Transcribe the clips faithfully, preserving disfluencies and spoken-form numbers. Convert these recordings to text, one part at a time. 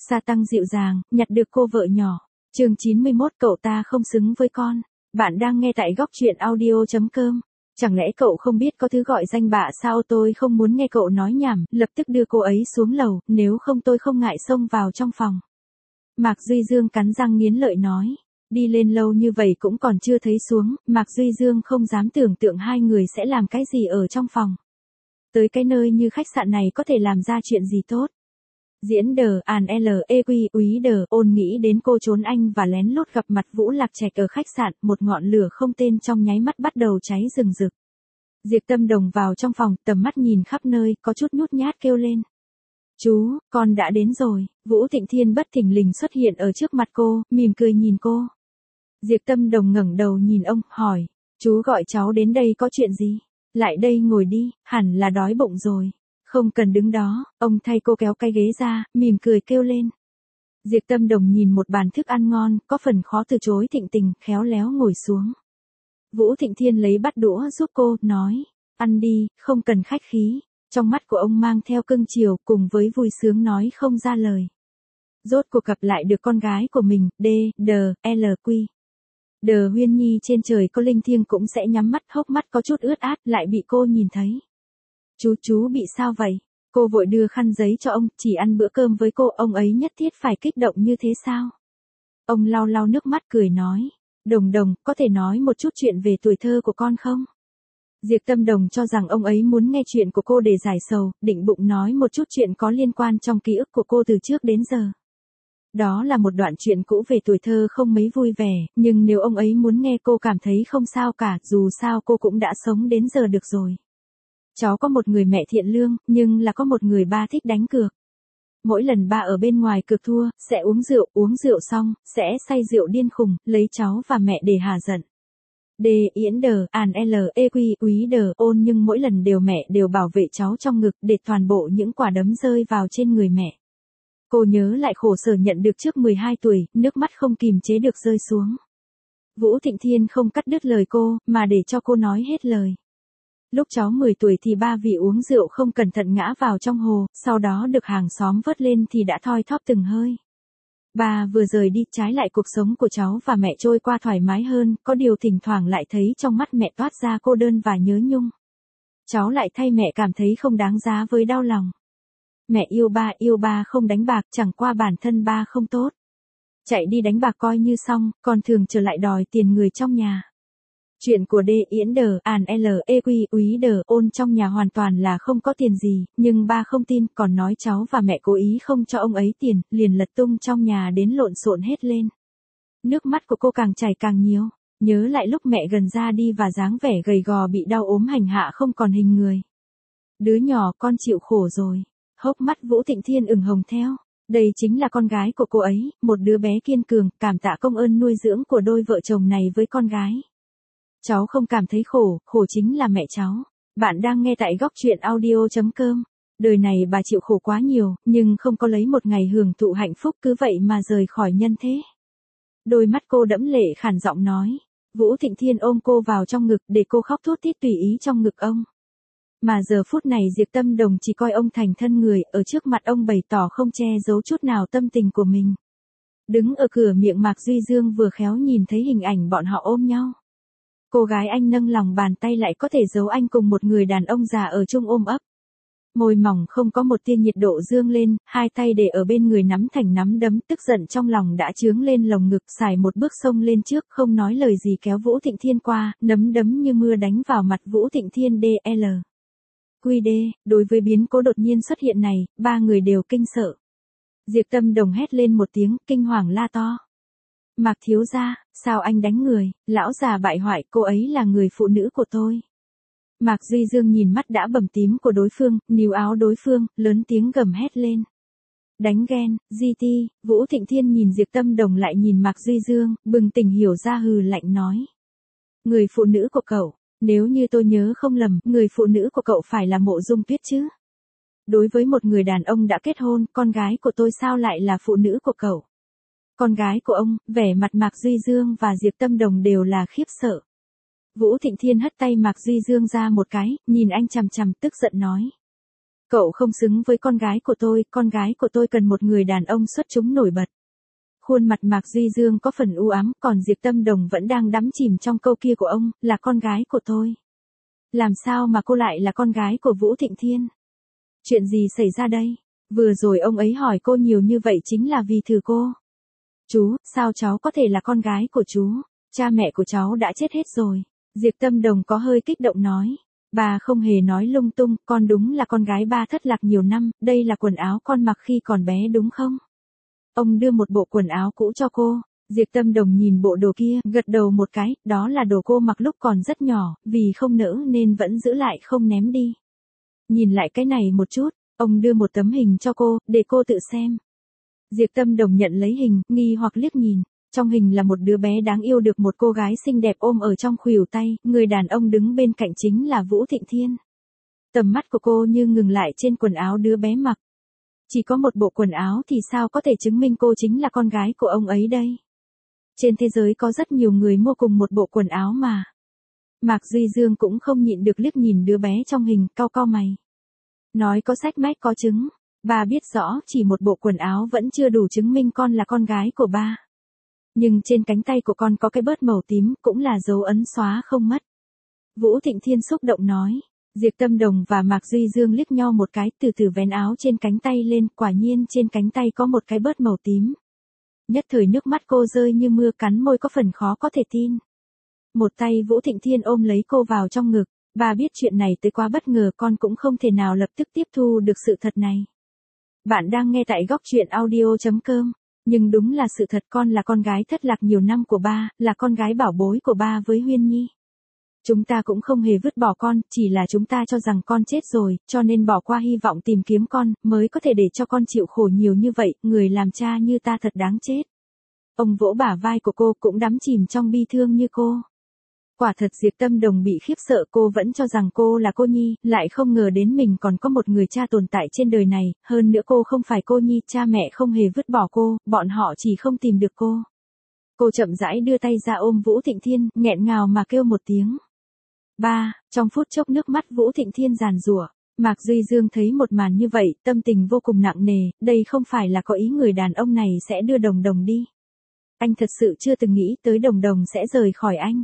Sa Tăng dịu dàng, nhặt được cô vợ nhỏ. Chương chín mươi mốt, cậu ta không xứng với con. Bạn đang nghe tại góc truyện audio chấm com. Chẳng lẽ cậu không biết có thứ gọi danh bạ sao? Tôi không muốn nghe cậu nói nhảm, lập tức đưa cô ấy xuống lầu, nếu không tôi không ngại xông vào trong phòng. Mạc Duy Dương cắn răng nghiến lợi nói. Đi lên lâu như vậy cũng còn chưa thấy xuống, Mạc Duy Dương không dám tưởng tượng hai người sẽ làm cái gì ở trong phòng. Tới cái nơi như khách sạn này có thể làm ra chuyện gì tốt. Diễn đờ, àn L, E Quy, úy đờ, ôn nghĩ đến cô trốn anh và lén lút gặp mặt Vũ Lạc Trạch ở khách sạn, một ngọn lửa không tên trong nháy mắt bắt đầu cháy rừng rực. Diệp Tâm Đồng vào trong phòng, tầm mắt nhìn khắp nơi, có chút nhút nhát kêu lên. Chú, con đã đến rồi. Vũ Thịnh Thiên bất thình lình xuất hiện ở trước mặt cô, mỉm cười nhìn cô. Diệp Tâm Đồng ngẩng đầu nhìn ông, hỏi, chú gọi cháu đến đây có chuyện gì? Lại đây ngồi đi, hẳn là đói bụng rồi. Không cần đứng đó, ông thay cô kéo cái ghế ra, mỉm cười kêu lên. Diệp Tâm Đồng nhìn một bàn thức ăn ngon, có phần khó từ chối Thịnh Tình, khéo léo ngồi xuống. Vũ Thịnh Thiên lấy bát đũa giúp cô, nói, ăn đi, không cần khách khí. Trong mắt của ông mang theo cưng chiều, cùng với vui sướng nói không ra lời. Rốt cuộc gặp lại được con gái của mình, D, D, L, Q. Đờ Huyên Nhi trên trời có linh thiêng cũng sẽ nhắm mắt, hốc mắt có chút ướt át, lại bị cô nhìn thấy. Chú chú bị sao vậy? Cô vội đưa khăn giấy cho ông, chỉ ăn bữa cơm với cô, ông ấy nhất thiết phải kích động như thế sao? Ông lau lau nước mắt cười nói, Đồng Đồng, có thể nói một chút chuyện về tuổi thơ của con không? Diệp Tâm Đồng cho rằng ông ấy muốn nghe chuyện của cô để giải sầu, định bụng nói một chút chuyện có liên quan trong ký ức của cô từ trước đến giờ. Đó là một đoạn chuyện cũ về tuổi thơ không mấy vui vẻ, nhưng nếu ông ấy muốn nghe cô cảm thấy không sao cả, dù sao cô cũng đã sống đến giờ được rồi. Cháu có một người mẹ thiện lương, nhưng là có một người ba thích đánh cược. Mỗi lần ba ở bên ngoài cược thua, sẽ uống rượu, uống rượu xong, sẽ say rượu điên khùng, lấy cháu và mẹ để hả giận. D, Yến đờ, àn L, E Quy, úy đờ, ôn nhưng mỗi lần đều mẹ đều bảo vệ cháu trong ngực để toàn bộ những quả đấm rơi vào trên người mẹ. Cô nhớ lại khổ sở nhận được trước mười hai tuổi, nước mắt không kìm chế được rơi xuống. Vũ Thịnh Thiên không cắt đứt lời cô, mà để cho cô nói hết lời. Lúc cháu mười tuổi thì ba vì uống rượu không cẩn thận ngã vào trong hồ, sau đó được hàng xóm vớt lên thì đã thoi thóp từng hơi. Ba vừa rời đi, trái lại cuộc sống của cháu và mẹ trôi qua thoải mái hơn, có điều thỉnh thoảng lại thấy trong mắt mẹ toát ra cô đơn và nhớ nhung. Cháu lại thay mẹ cảm thấy không đáng giá với đau lòng. Mẹ yêu ba, yêu ba không đánh bạc, chẳng qua bản thân ba không tốt. Chạy đi đánh bạc coi như xong, còn thường trở lại đòi tiền người trong nhà. Chuyện của D, Yến đờ, àn L, E Quy, úy đờ, ôn trong nhà hoàn toàn là không có tiền gì, nhưng ba không tin, còn nói cháu và mẹ cố ý không cho ông ấy tiền, liền lật tung trong nhà đến lộn xộn hết lên. Nước mắt của cô càng chảy càng nhiều, nhớ lại lúc mẹ gần ra đi và dáng vẻ gầy gò bị đau ốm hành hạ không còn hình người. Đứa nhỏ con chịu khổ rồi, hốc mắt Vũ Thịnh Thiên ửng hồng theo. Đây chính là con gái của cô ấy, một đứa bé kiên cường, cảm tạ công ơn nuôi dưỡng của đôi vợ chồng này với con gái. Cháu không cảm thấy khổ, khổ chính là mẹ cháu. Bạn đang nghe tại góc truyện audio chấm com. Đời này bà chịu khổ quá nhiều, nhưng không có lấy một ngày hưởng thụ hạnh phúc cứ vậy mà rời khỏi nhân thế. Đôi mắt cô đẫm lệ khản giọng nói. Vũ Thịnh Thiên ôm cô vào trong ngực để cô khóc thút thít tùy ý trong ngực ông. Mà giờ phút này Diệp Tâm Đồng chỉ coi ông thành thân người, ở trước mặt ông bày tỏ không che giấu chút nào tâm tình của mình. Đứng ở cửa miệng Mạc Duy Dương vừa khéo nhìn thấy hình ảnh bọn họ ôm nhau. Cô gái anh nâng lòng bàn tay lại có thể giấu anh cùng một người đàn ông già ở chung ôm ấp. Môi mỏng không có một tia nhiệt độ dương lên, hai tay để ở bên người nắm thành nắm đấm, tức giận trong lòng đã chướng lên lồng ngực, xài một bước xông lên trước, không nói lời gì kéo Vũ Thịnh Thiên qua, nắm đấm như mưa đánh vào mặt Vũ Thịnh Thiên. D, L, Q, D, đối với biến cố đột nhiên xuất hiện này, ba người đều kinh sợ. Diệp Tâm Đồng hét lên một tiếng, kinh hoàng la to. Mạc thiếu gia, sao anh đánh người, lão già bại hoại, cô ấy là người phụ nữ của tôi. Mạc Duy Dương nhìn mắt đã bầm tím của đối phương, níu áo đối phương, lớn tiếng gầm hét lên. Đánh ghen, giê tê, Vũ Thịnh Thiên nhìn Diệp Tâm Đồng lại nhìn Mạc Duy Dương, bừng tỉnh hiểu ra hừ lạnh nói. Người phụ nữ của cậu, nếu như tôi nhớ không lầm, người phụ nữ của cậu phải là Mộ Dung Tuyết chứ. Đối với một người đàn ông đã kết hôn, con gái của tôi sao lại là phụ nữ của cậu? Con gái của ông, vẻ mặt Mạc Duy Dương và Diệp Tâm Đồng đều là khiếp sợ. Vũ Thịnh Thiên hất tay Mạc Duy Dương ra một cái, nhìn anh chằm chằm tức giận nói. Cậu không xứng với con gái của tôi, con gái của tôi cần một người đàn ông xuất chúng nổi bật. Khuôn mặt Mạc Duy Dương có phần u ám, còn Diệp Tâm Đồng vẫn đang đắm chìm trong câu kia của ông, là con gái của tôi. Làm sao mà cô lại là con gái của Vũ Thịnh Thiên? Chuyện gì xảy ra đây? Vừa rồi ông ấy hỏi cô nhiều như vậy chính là vì thử cô. Chú, sao cháu có thể là con gái của chú? Cha mẹ của cháu đã chết hết rồi. Diệp Tâm Đồng có hơi kích động nói. Bà không hề nói lung tung, con đúng là con gái ba thất lạc nhiều năm, đây là quần áo con mặc khi còn bé đúng không? Ông đưa một bộ quần áo cũ cho cô. Diệp Tâm Đồng nhìn bộ đồ kia, gật đầu một cái, đó là đồ cô mặc lúc còn rất nhỏ, vì không nỡ nên vẫn giữ lại không ném đi. Nhìn lại cái này một chút, ông đưa một tấm hình cho cô, để cô tự xem. Diệp Tâm Đồng nhận lấy hình, nghi hoặc liếc nhìn. Trong hình là một đứa bé đáng yêu được một cô gái xinh đẹp ôm ở trong khuỷu tay, người đàn ông đứng bên cạnh chính là Vũ Thịnh Thiên. Tầm mắt của cô như ngừng lại trên quần áo đứa bé mặc. Chỉ có một bộ quần áo thì sao có thể chứng minh cô chính là con gái của ông ấy đây? Trên thế giới có rất nhiều người mua cùng một bộ quần áo mà. Mạc Duy Dương cũng không nhịn được liếc nhìn đứa bé trong hình, cau cau mày. Nói có sách mách có chứng. Ba biết rõ chỉ một bộ quần áo vẫn chưa đủ chứng minh con là con gái của ba. Nhưng trên cánh tay của con có cái bớt màu tím, cũng là dấu ấn xóa không mất. Vũ Thịnh Thiên xúc động nói. Diệp Tâm Đồng và Mạc Duy Dương liếc nhau một cái, từ từ vén áo trên cánh tay lên, quả nhiên trên cánh tay có một cái bớt màu tím. Nhất thời nước mắt cô rơi như mưa, cắn môi có phần khó có thể tin. Một tay Vũ Thịnh Thiên ôm lấy cô vào trong ngực. Ba biết chuyện này tới quá bất ngờ, con cũng không thể nào lập tức tiếp thu được sự thật này. Bạn đang nghe tại góc truyện audio chấm com. Nhưng đúng là sự thật, con là con gái thất lạc nhiều năm của ba, là con gái bảo bối của ba với Huyên Nhi. Chúng ta cũng không hề vứt bỏ con, chỉ là chúng ta cho rằng con chết rồi, cho nên bỏ qua hy vọng tìm kiếm con, mới có thể để cho con chịu khổ nhiều như vậy, người làm cha như ta thật đáng chết. Ông vỗ bả vai của cô, cũng đắm chìm trong bi thương như cô. Quả thật Diệp Tâm Đồng bị khiếp sợ, cô vẫn cho rằng cô là cô Nhi, lại không ngờ đến mình còn có một người cha tồn tại trên đời này, hơn nữa cô không phải cô Nhi, cha mẹ không hề vứt bỏ cô, bọn họ chỉ không tìm được cô. Cô chậm rãi đưa tay ra ôm Vũ Thịnh Thiên, nghẹn ngào mà kêu một tiếng. Ba, trong phút chốc nước mắt Vũ Thịnh Thiên giàn giụa. Mạc Duy Dương thấy một màn như vậy, tâm tình vô cùng nặng nề, đây không phải là có ý người đàn ông này sẽ đưa Đồng Đồng đi. Anh thật sự chưa từng nghĩ tới Đồng Đồng sẽ rời khỏi anh.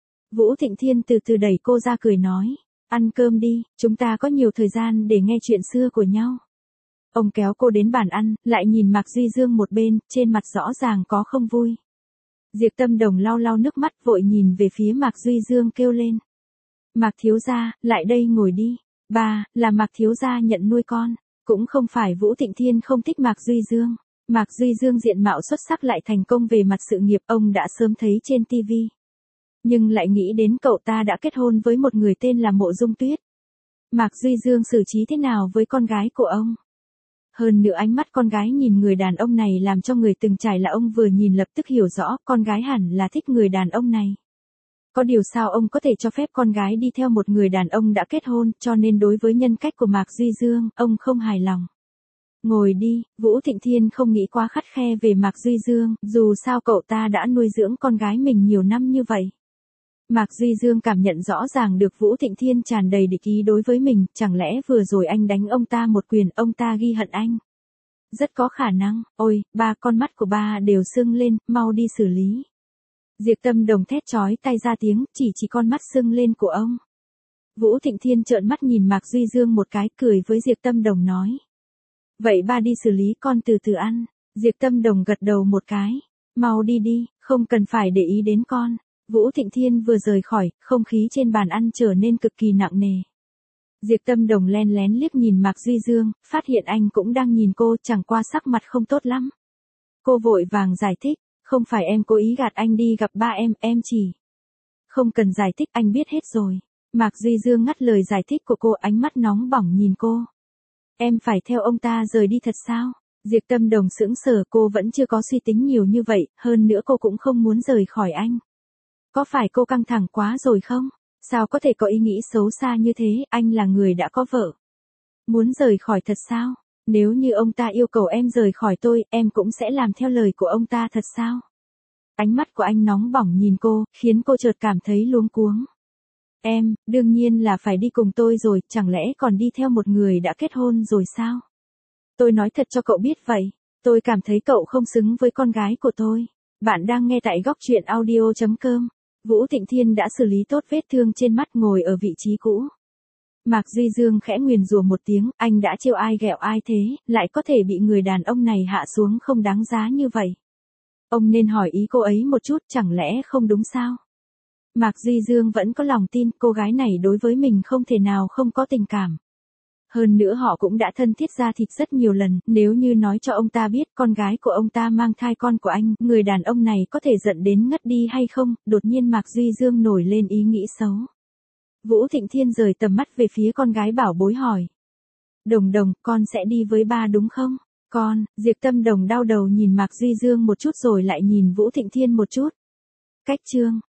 Vũ Thịnh Thiên từ từ đẩy cô ra cười nói, ăn cơm đi, chúng ta có nhiều thời gian để nghe chuyện xưa của nhau. Ông kéo cô đến bàn ăn, lại nhìn Mạc Duy Dương một bên, trên mặt rõ ràng có không vui. Diệp Tâm Đồng lau lau nước mắt vội nhìn về phía Mạc Duy Dương kêu lên. Mạc thiếu gia, lại đây ngồi đi. Ba, là Mạc thiếu gia nhận nuôi con. Cũng không phải Vũ Thịnh Thiên không thích Mạc Duy Dương. Mạc Duy Dương diện mạo xuất sắc lại thành công về mặt sự nghiệp, ông đã sớm thấy trên ti vi. Nhưng lại nghĩ đến cậu ta đã kết hôn với một người tên là Mộ Dung Tuyết. Mạc Duy Dương xử trí thế nào với con gái của ông? Hơn nữa ánh mắt con gái nhìn người đàn ông này làm cho người từng trải là ông vừa nhìn lập tức hiểu rõ con gái hẳn là thích người đàn ông này. Có điều sao ông có thể cho phép con gái đi theo một người đàn ông đã kết hôn, cho nên đối với nhân cách của Mạc Duy Dương, ông không hài lòng. Ngồi đi, Vũ Thịnh Thiên không nghĩ quá khắt khe về Mạc Duy Dương, dù sao cậu ta đã nuôi dưỡng con gái mình nhiều năm như vậy. Mạc Duy Dương cảm nhận rõ ràng được Vũ Thịnh Thiên tràn đầy địch ý đối với mình, chẳng lẽ vừa rồi anh đánh ông ta một quyền, ông ta ghi hận anh. Rất có khả năng, ôi, ba con mắt của ba đều sưng lên, mau đi xử lý. Diệp Tâm Đồng thét chói tai ra tiếng, chỉ chỉ con mắt sưng lên của ông. Vũ Thịnh Thiên trợn mắt nhìn Mạc Duy Dương một cái, cười với Diệp Tâm Đồng nói. Vậy ba đi xử lý, con từ từ ăn. Diệp Tâm Đồng gật đầu một cái. Mau đi đi, không cần phải để ý đến con. Vũ Thịnh Thiên vừa rời khỏi, không khí trên bàn ăn trở nên cực kỳ nặng nề. Diệp Tâm Đồng len lén liếc nhìn Mạc Duy Dương, phát hiện anh cũng đang nhìn cô, chẳng qua sắc mặt không tốt lắm. Cô vội vàng giải thích, không phải em cố ý gạt anh đi gặp ba em, em chỉ. Không cần giải thích, anh biết hết rồi. Mạc Duy Dương ngắt lời giải thích của cô, ánh mắt nóng bỏng nhìn cô. Em phải theo ông ta rời đi thật sao? Diệp Tâm Đồng sững sờ, cô vẫn chưa có suy tính nhiều như vậy, hơn nữa cô cũng không muốn rời khỏi anh. Có phải cô căng thẳng quá rồi không? Sao có thể có ý nghĩ xấu xa như thế, anh là người đã có vợ. Muốn rời khỏi thật sao? Nếu như ông ta yêu cầu em rời khỏi tôi, em cũng sẽ làm theo lời của ông ta thật sao? Ánh mắt của anh nóng bỏng nhìn cô, khiến cô chợt cảm thấy luống cuống. Em, đương nhiên là phải đi cùng tôi rồi, chẳng lẽ còn đi theo một người đã kết hôn rồi sao? Tôi nói thật cho cậu biết vậy. Tôi cảm thấy cậu không xứng với con gái của tôi. Bạn đang nghe tại góc truyện audio chấm com. Vũ Thịnh Thiên đã xử lý tốt vết thương trên mắt, ngồi ở vị trí cũ. Mạc Duy Dương khẽ nguyền rủa một tiếng, anh đã trêu ai ghẹo ai thế, lại có thể bị người đàn ông này hạ xuống không đáng giá như vậy. Ông nên hỏi ý cô ấy một chút, chẳng lẽ không đúng sao? Mạc Duy Dương vẫn có lòng tin cô gái này đối với mình không thể nào không có tình cảm. Hơn nữa họ cũng đã thân thiết ra thịt rất nhiều lần, nếu như nói cho ông ta biết con gái của ông ta mang thai con của anh, người đàn ông này có thể giận đến ngất đi hay không? Đột nhiên Mạc Duy Dương nổi lên ý nghĩ xấu. Vũ Thịnh Thiên rời tầm mắt về phía con gái bảo bối hỏi. Đồng Đồng, con sẽ đi với ba đúng không? Con, Diệp Tâm Đồng đau đầu nhìn Mạc Duy Dương một chút rồi lại nhìn Vũ Thịnh Thiên một chút. Cách chương